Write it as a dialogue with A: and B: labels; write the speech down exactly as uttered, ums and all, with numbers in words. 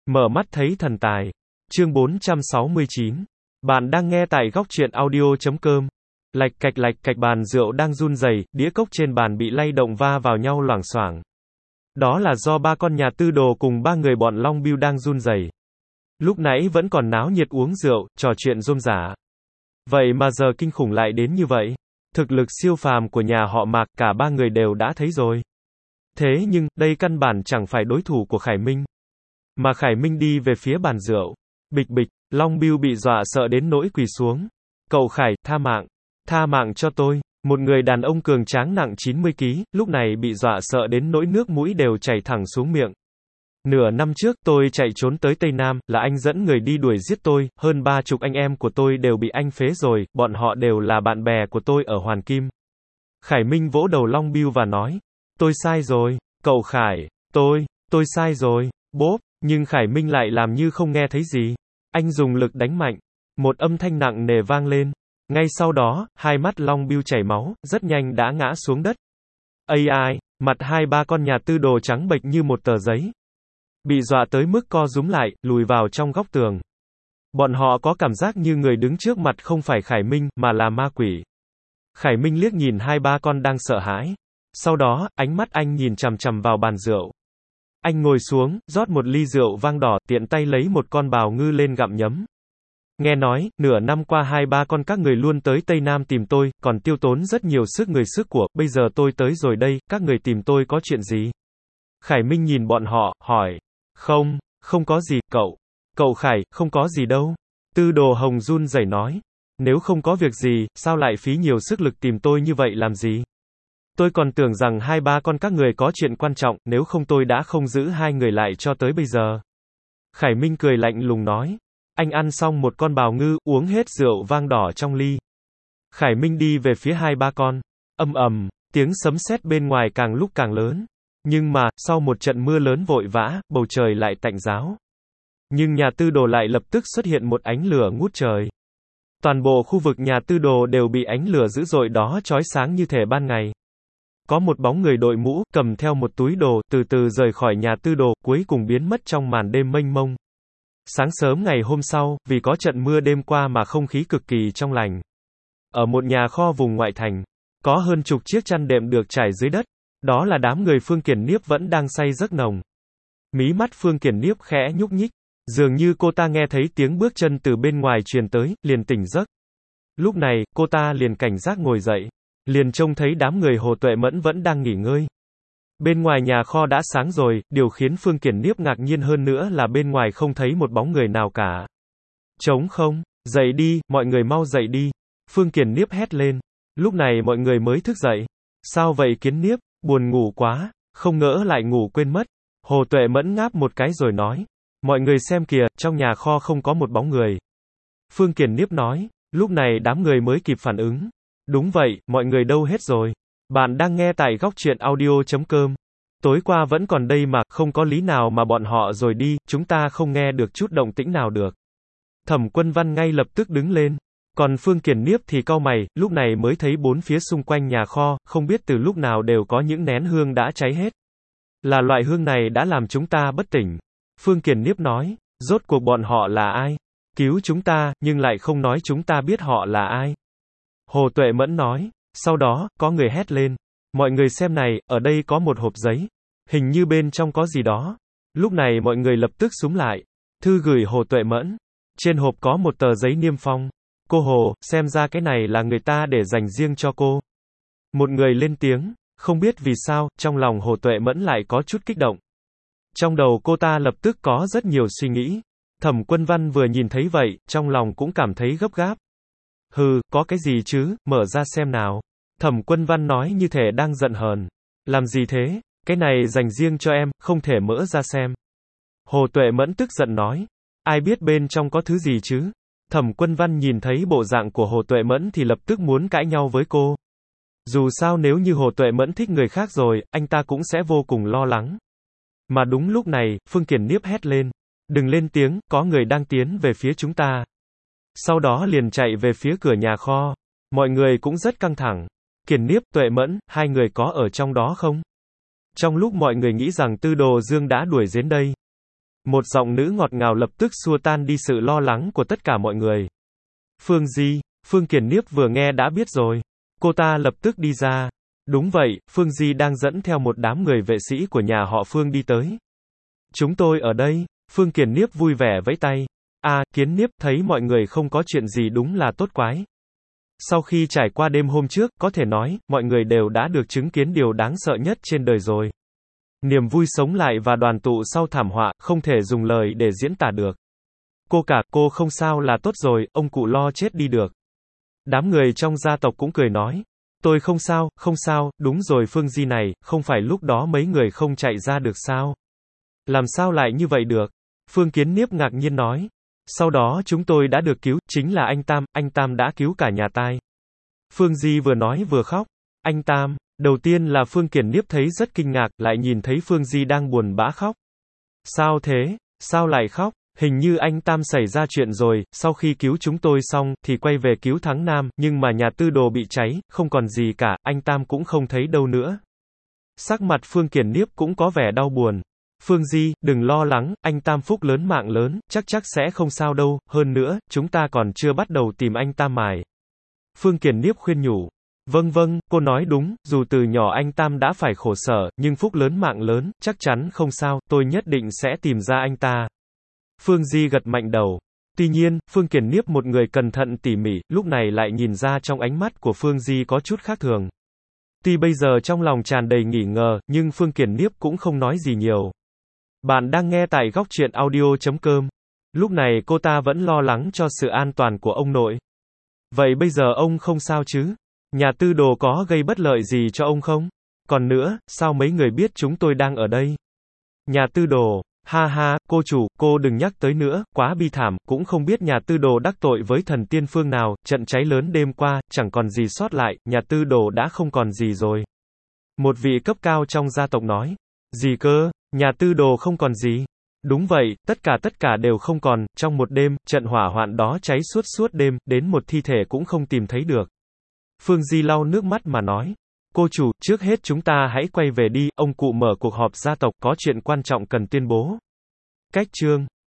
A: Mở mắt thấy thần tài. Chương bốn trăm sáu mươi chín. Bạn đang nghe tại góc truyện audio chấm com. Lạch cạch lạch cạch, bàn rượu đang run rẩy, đĩa cốc trên bàn bị lay động va vào nhau loảng xoảng. Đó là do ba con nhà tư đồ cùng ba người bọn Long Bưu đang run rẩy. Lúc nãy vẫn còn náo nhiệt uống rượu, trò chuyện rôm rả. Vậy mà giờ kinh khủng lại đến như vậy. Thực lực siêu phàm của nhà họ Mạc cả ba người đều đã thấy rồi. Thế nhưng, đây căn bản chẳng phải đối thủ của Khải Minh. Mà Khải Minh đi về phía bàn rượu. Bịch bịch, Long Bưu bị dọa sợ đến nỗi quỳ xuống. Cậu Khải, tha mạng. Tha mạng cho tôi. Một người đàn ông cường tráng nặng chín mươi ki lô gam, lúc này bị dọa sợ đến nỗi nước mũi đều chảy thẳng xuống miệng. Nửa năm trước, tôi chạy trốn tới Tây Nam, là anh dẫn người đi đuổi giết tôi, hơn ba chục anh em của tôi đều bị anh phế rồi, bọn họ đều là bạn bè của tôi ở Hoàn Kim. Khải Minh vỗ đầu Long Bưu và nói, tôi sai rồi, cậu Khải, tôi, tôi sai rồi, bốp, nhưng Khải Minh lại làm như không nghe thấy gì. Anh dùng lực đánh mạnh, một âm thanh nặng nề vang lên. Ngay sau đó, hai mắt Long Bưu chảy máu, rất nhanh đã ngã xuống đất. Ây ai, mặt hai ba con nhà tư đồ trắng bệch như một tờ giấy. Bị dọa tới mức co rúm lại, lùi vào trong góc tường. Bọn họ có cảm giác như người đứng trước mặt không phải Khải Minh, mà là ma quỷ. Khải Minh liếc nhìn hai ba con đang sợ hãi. Sau đó, ánh mắt anh nhìn chằm chằm vào bàn rượu. Anh ngồi xuống, rót một ly rượu vang đỏ, tiện tay lấy một con bào ngư lên gặm nhấm. Nghe nói, nửa năm qua hai ba con các người luôn tới Tây Nam tìm tôi, còn tiêu tốn rất nhiều sức người sức của, bây giờ tôi tới rồi đây, các người tìm tôi có chuyện gì? Khải Minh nhìn bọn họ, hỏi. Không, không có gì, cậu. Cậu Khải, không có gì đâu. Tư đồ Hồng run rẩy nói. Nếu không có việc gì, sao lại phí nhiều sức lực tìm tôi như vậy làm gì? Tôi còn tưởng rằng hai ba con các người có chuyện quan trọng, nếu không tôi đã không giữ hai người lại cho tới bây giờ. Khải Minh cười lạnh lùng nói. Anh ăn xong một con bào ngư, uống hết rượu vang đỏ trong ly. Khải Minh đi về phía hai ba con. Ầm ầm, tiếng sấm sét bên ngoài càng lúc càng lớn. Nhưng mà, sau một trận mưa lớn vội vã, bầu trời lại tạnh ráo. Nhưng nhà tư đồ lại lập tức xuất hiện một ánh lửa ngút trời. Toàn bộ khu vực nhà tư đồ đều bị ánh lửa dữ dội đó chói sáng như thể ban ngày. Có một bóng người đội mũ, cầm theo một túi đồ, từ từ rời khỏi nhà tư đồ, cuối cùng biến mất trong màn đêm mênh mông. Sáng sớm ngày hôm sau, vì có trận mưa đêm qua mà không khí cực kỳ trong lành. Ở một nhà kho vùng ngoại thành, có hơn chục chiếc chăn đệm được trải dưới đất. Đó là đám người Phương Kiển Niếp vẫn đang say giấc nồng. Mí mắt Phương Kiển Niếp khẽ nhúc nhích. Dường như cô ta nghe thấy tiếng bước chân từ bên ngoài truyền tới, liền tỉnh giấc. Lúc này, cô ta liền cảnh giác ngồi dậy. Liền trông thấy đám người Hồ Tuệ Mẫn vẫn đang nghỉ ngơi. Bên ngoài nhà kho đã sáng rồi, điều khiến Phương Kiển Niếp ngạc nhiên hơn nữa là bên ngoài không thấy một bóng người nào cả. Trống không, dậy đi, mọi người mau dậy đi. Phương Kiển Niếp hét lên. Lúc này mọi người mới thức dậy. Sao vậy Kiến Niếp, buồn ngủ quá, không ngỡ lại ngủ quên mất. Hồ Tuệ Mẫn ngáp một cái rồi nói. Mọi người xem kìa, trong nhà kho không có một bóng người. Phương Kiển Niếp nói. Lúc này đám người mới kịp phản ứng. Đúng vậy, mọi người đâu hết rồi. Bạn đang nghe tại góc truyện audio chấm com. Tối qua vẫn còn đây mà, không có lý nào mà bọn họ rồi đi, chúng ta không nghe được chút động tĩnh nào được. Thẩm Quân Văn ngay lập tức đứng lên. Còn Phương Kiển Niếp thì cau mày, lúc này mới thấy bốn phía xung quanh nhà kho, không biết từ lúc nào đều có những nén hương đã cháy hết. Là loại hương này đã làm chúng ta bất tỉnh. Phương Kiển Niếp nói, rốt cuộc bọn họ là ai? Cứu chúng ta, nhưng lại không nói chúng ta biết họ là ai. Hồ Tuệ Mẫn nói. Sau đó, có người hét lên. Mọi người xem này, ở đây có một hộp giấy. Hình như bên trong có gì đó. Lúc này mọi người lập tức xúm lại. Thư gửi Hồ Tuệ Mẫn. Trên hộp có một tờ giấy niêm phong. Cô Hồ, xem ra cái này là người ta để dành riêng cho cô. Một người lên tiếng. Không biết vì sao, trong lòng Hồ Tuệ Mẫn lại có chút kích động. Trong đầu cô ta lập tức có rất nhiều suy nghĩ. Thẩm Quân Văn vừa nhìn thấy vậy, trong lòng cũng cảm thấy gấp gáp. Hừ, có cái gì chứ, mở ra xem nào. Thẩm Quân Văn nói như thể đang giận hờn. Làm gì thế, cái này dành riêng cho em, không thể mở ra xem. Hồ Tuệ Mẫn tức giận nói. Ai biết bên trong có thứ gì chứ? Thẩm Quân Văn nhìn thấy bộ dạng của Hồ Tuệ Mẫn thì lập tức muốn cãi nhau với cô. Dù sao nếu như Hồ Tuệ Mẫn thích người khác rồi, anh ta cũng sẽ vô cùng lo lắng. Mà đúng lúc này, Phương Kiển Niếp hét lên. Đừng lên tiếng, có người đang tiến về phía chúng ta. Sau đó liền chạy về phía cửa nhà kho. Mọi người cũng rất căng thẳng. Kiển Niếp, Tuệ Mẫn, hai người có ở trong đó không? Trong lúc mọi người nghĩ rằng Tư Đồ Dương đã đuổi đến đây. Một giọng nữ ngọt ngào lập tức xua tan đi sự lo lắng của tất cả mọi người. Phương Di, Phương Kiền Niếp vừa nghe đã biết rồi. Cô ta lập tức đi ra. Đúng vậy, Phương Di đang dẫn theo một đám người vệ sĩ của nhà họ Phương đi tới. Chúng tôi ở đây, Phương Kiền Niếp vui vẻ vẫy tay. À, Kiến Niếp, thấy mọi người không có chuyện gì đúng là tốt quái. Sau khi trải qua đêm hôm trước, có thể nói, mọi người đều đã được chứng kiến điều đáng sợ nhất trên đời rồi. Niềm vui sống lại và đoàn tụ sau thảm họa, không thể dùng lời để diễn tả được. Cô cả, cô không sao là tốt rồi, ông cụ lo chết đi được. Đám người trong gia tộc cũng cười nói. Tôi không sao, không sao, đúng rồi Phương Di này, không phải lúc đó mấy người không chạy ra được sao? Làm sao lại như vậy được? Phương Kiến Niếp ngạc nhiên nói. Sau đó chúng tôi đã được cứu, chính là anh Tam, anh Tam đã cứu cả nhà tai. Phương Di vừa nói vừa khóc. Anh Tam, đầu tiên là Phương Kiền Niếp thấy rất kinh ngạc, lại nhìn thấy Phương Di đang buồn bã khóc. Sao thế? Sao lại khóc? Hình như anh Tam xảy ra chuyện rồi, sau khi cứu chúng tôi xong, thì quay về cứu Thắng Nam, nhưng mà nhà tư đồ bị cháy, không còn gì cả, anh Tam cũng không thấy đâu nữa. Sắc mặt Phương Kiền Niếp cũng có vẻ đau buồn. Phương Di, đừng lo lắng, anh Tam phúc lớn mạng lớn, chắc chắc sẽ không sao đâu, hơn nữa, chúng ta còn chưa bắt đầu tìm anh Tam mài. Phương Kiền Niếp khuyên nhủ. Vâng vâng, cô nói đúng, dù từ nhỏ anh Tam đã phải khổ sở, nhưng phúc lớn mạng lớn, chắc chắn không sao, tôi nhất định sẽ tìm ra anh ta. Phương Di gật mạnh đầu. Tuy nhiên, Phương Kiền Niếp một người cẩn thận tỉ mỉ, lúc này lại nhìn ra trong ánh mắt của Phương Di có chút khác thường. Tuy bây giờ trong lòng tràn đầy nghi ngờ, nhưng Phương Kiền Niếp cũng không nói gì nhiều. Bạn đang nghe tại góc truyện audio chấm com. Lúc này cô ta vẫn lo lắng cho sự an toàn của ông nội. Vậy bây giờ ông không sao chứ? Nhà tư đồ có gây bất lợi gì cho ông không? Còn nữa, sao mấy người biết chúng tôi đang ở đây? Nhà tư đồ, ha ha, cô chủ, cô đừng nhắc tới nữa, quá bi thảm, cũng không biết nhà tư đồ đắc tội với thần tiên phương nào, trận cháy lớn đêm qua, chẳng còn gì sót lại, nhà tư đồ đã không còn gì rồi. Một vị cấp cao trong gia tộc nói. Gì cơ? Nhà tư đồ không còn gì? Đúng vậy, tất cả tất cả đều không còn, trong một đêm, trận hỏa hoạn đó cháy suốt suốt đêm, đến một thi thể cũng không tìm thấy được. Phương Di lau nước mắt mà nói. Cô chủ, trước hết chúng ta hãy quay về đi, ông cụ mở cuộc họp gia tộc, có chuyện quan trọng cần tuyên bố. Cách chương